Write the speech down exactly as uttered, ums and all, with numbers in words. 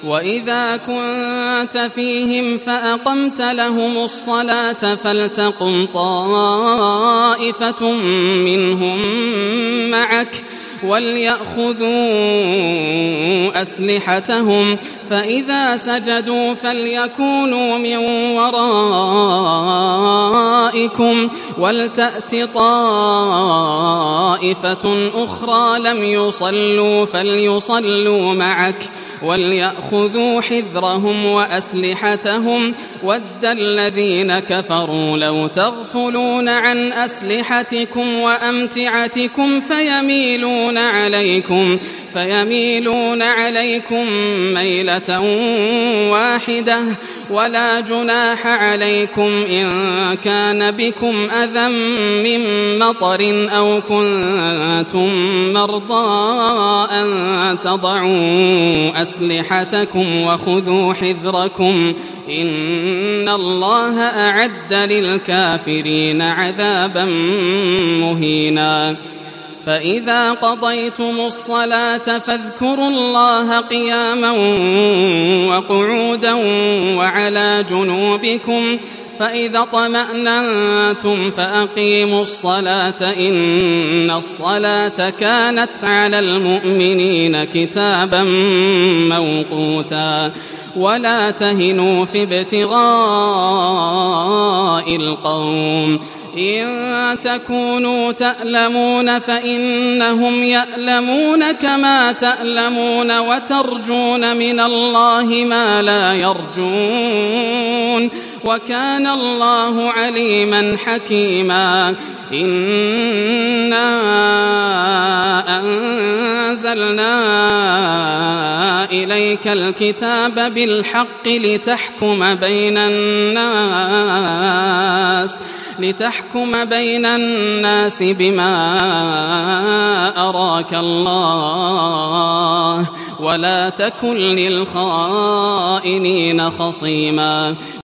وإذا كنت فيهم فأقمت لهم الصلاة فلتقم طائفة منهم معك وليأخذوا أسلحتهم فإذا سجدوا فليكونوا من ورائكم ولتأت طائفة أخرى لم يصلوا فليصلوا معك وليأخذوا حذرهم وأسلحتهم ود الذين كفروا لو تغفلون عن أسلحتكم وأمتعتكم فيميلون عليكم فيميلون عليكم ميلة واحدة ولا جناح عليكم إن كان بكم أذى من مطر أو كنتم مرضى أن تضعوا أسلحتكم وخذوا حذركم إن الله أعد للكافرين عذابا مهينا فإذا قضيتم الصلاة فاذكروا الله قياما وقعودا وعلى جنوبكم فإذا طمأننتم فأقيموا الصلاة إن الصلاة كانت على المؤمنين كتابا موقوتا ولا تهنوا في ابتغاء القوم إن تكونوا تألمون فإنهم يألمون كما تألمون وترجون من الله ما لا يرجون وكان الله عليما حكيما إنا أنزلنا إليك الكتاب بالحق لتحكم بين الناس لتحكم بين الناس بما أراك الله ولا تكن للخائنين خصيما